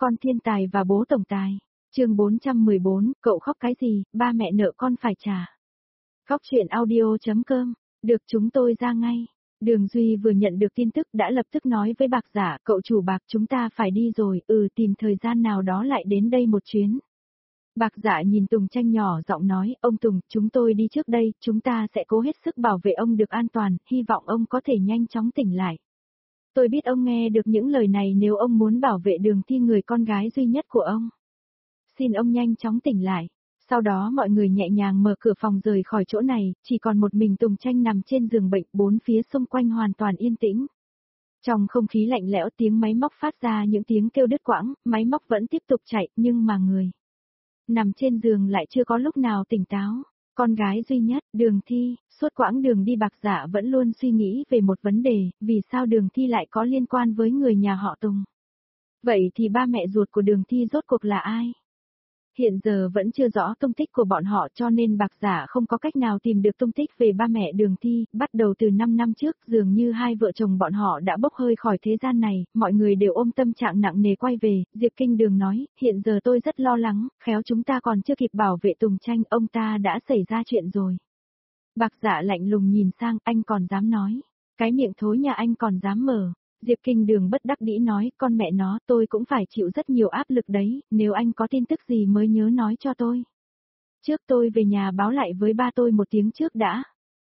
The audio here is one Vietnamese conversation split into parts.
Con thiên tài và bố tổng tài. Chương 414, cậu khóc cái gì, ba mẹ nợ con phải trả. Khóc chuyện audio.com, được chúng tôi ra ngay. Đường Duy vừa nhận được tin tức đã lập tức nói với Bạc Giả, cậu chủ Bạc chúng ta phải đi rồi, tìm thời gian nào đó lại đến đây một chuyến. Bạc Giả nhìn Tùng Tranh nhỏ giọng nói, ông Tùng, chúng tôi đi trước đây, chúng ta sẽ cố hết sức bảo vệ ông được an toàn, hy vọng ông có thể nhanh chóng tỉnh lại. Tôi biết ông nghe được những lời này nếu ông muốn bảo vệ Đường Thi người con gái duy nhất của ông. Xin ông nhanh chóng tỉnh lại. Sau đó mọi người nhẹ nhàng mở cửa phòng rời khỏi chỗ này, chỉ còn một mình Tùng Tranh nằm trên giường bệnh, bốn phía xung quanh hoàn toàn yên tĩnh. Trong không khí lạnh lẽo tiếng máy móc phát ra những tiếng kêu đứt quãng, máy móc vẫn tiếp tục chạy, nhưng mà người nằm trên giường lại chưa có lúc nào tỉnh táo. Con gái duy nhất, Đường Thi, suốt quãng đường đi Bạc Giả vẫn luôn suy nghĩ về một vấn đề, vì sao Đường Thi lại có liên quan với người nhà họ Tùng. Vậy thì ba mẹ ruột của Đường Thi rốt cuộc là ai? Hiện giờ vẫn chưa rõ tung tích của bọn họ cho nên Bạc Giả không có cách nào tìm được tung tích về ba mẹ Đường Thi, bắt đầu từ 5 năm trước dường như hai vợ chồng bọn họ đã bốc hơi khỏi thế gian này, mọi người đều ôm tâm trạng nặng nề quay về, Diệp Kinh Đường nói, hiện giờ tôi rất lo lắng, khéo chúng ta còn chưa kịp bảo vệ Tùng Tranh, ông ta đã xảy ra chuyện rồi. Bạc Giả lạnh lùng nhìn sang, anh còn dám nói, cái miệng thối nhà anh còn dám mở. Diệp Kinh Đường bất đắc dĩ nói, con mẹ nó, tôi cũng phải chịu rất nhiều áp lực đấy, nếu anh có tin tức gì mới nhớ nói cho tôi. Trước tôi về nhà báo lại với ba tôi một tiếng trước đã.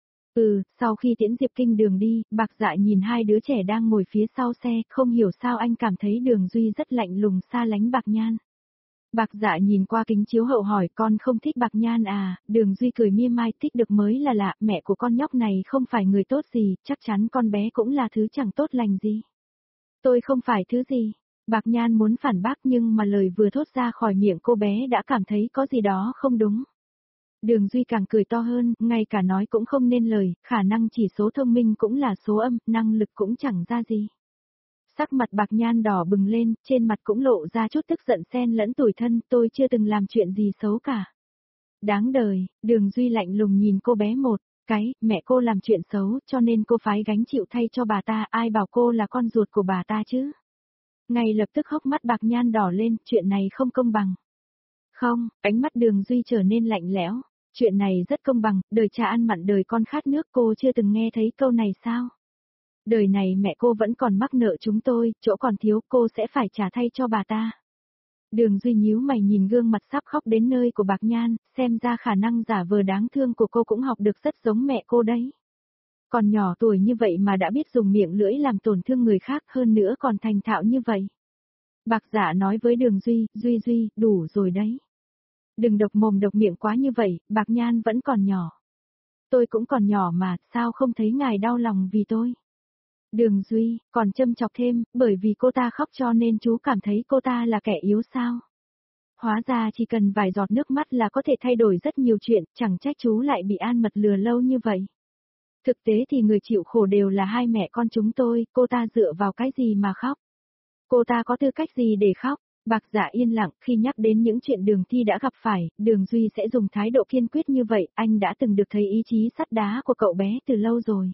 Sau khi tiễn Diệp Kinh Đường đi, Bạc Dạ nhìn hai đứa trẻ đang ngồi phía sau xe, không hiểu sao anh cảm thấy Đường Duy rất lạnh lùng xa lánh Bạc Nhan. Bạc Dạ nhìn qua kính chiếu hậu hỏi, con không thích Bạc Nhan à? Đường Duy cười mỉa mai, thích được mới là lạ, mẹ của con nhóc này không phải người tốt gì, chắc chắn con bé cũng là thứ chẳng tốt lành gì. Tôi không phải thứ gì. Bạc Nhan muốn phản bác nhưng mà lời vừa thốt ra khỏi miệng cô bé đã cảm thấy có gì đó không đúng. Đường Duy càng cười to hơn, ngay cả nói cũng không nên lời, khả năng chỉ số thông minh cũng là số âm, năng lực cũng chẳng ra gì. Sắc mặt Bạc Nhan đỏ bừng lên, trên mặt cũng lộ ra chút tức giận xen lẫn tủi thân, tôi chưa từng làm chuyện gì xấu cả. Đáng đời, Đường Duy lạnh lùng nhìn cô bé một cái, mẹ cô làm chuyện xấu cho nên cô phái gánh chịu thay cho bà ta, ai bảo cô là con ruột của bà ta chứ. Ngay lập tức hốc mắt Bạc Nhan đỏ lên, chuyện này không công bằng. Không, ánh mắt Đường Duy trở nên lạnh lẽo, chuyện này rất công bằng, đời cha ăn mặn đời con khát nước, cô chưa từng nghe thấy câu này sao? Đời này mẹ cô vẫn còn mắc nợ chúng tôi, chỗ còn thiếu cô sẽ phải trả thay cho bà ta. Đường Duy nhíu mày nhìn gương mặt sắp khóc đến nơi của Bạc Nhan, xem ra khả năng giả vờ đáng thương của cô cũng học được rất giống mẹ cô đấy. Còn nhỏ tuổi như vậy mà đã biết dùng miệng lưỡi làm tổn thương người khác, hơn nữa còn thành thạo như vậy. Bạc Giả nói với Đường Duy, Duy, đủ rồi đấy. Đừng độc mồm độc miệng quá như vậy, Bạc Nhan vẫn còn nhỏ. Tôi cũng còn nhỏ mà, sao không thấy ngài đau lòng vì tôi? Đường Duy, còn châm chọc thêm, bởi vì cô ta khóc cho nên chú cảm thấy cô ta là kẻ yếu sao? Hóa ra chỉ cần vài giọt nước mắt là có thể thay đổi rất nhiều chuyện, chẳng trách chú lại bị An Mật lừa lâu như vậy. Thực tế thì người chịu khổ đều là hai mẹ con chúng tôi, cô ta dựa vào cái gì mà khóc? Cô ta có tư cách gì để khóc? Bạc Giả yên lặng, khi nhắc đến những chuyện Đường Thi đã gặp phải, Đường Duy sẽ dùng thái độ kiên quyết như vậy, anh đã từng được thấy ý chí sắt đá của cậu bé từ lâu rồi.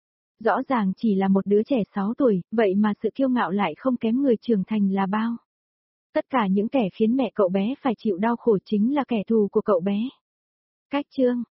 Rõ ràng chỉ là một đứa trẻ 6 tuổi, vậy mà sự kiêu ngạo lại không kém người trưởng thành là bao. Tất cả những kẻ khiến mẹ cậu bé phải chịu đau khổ chính là kẻ thù của cậu bé. Cách chương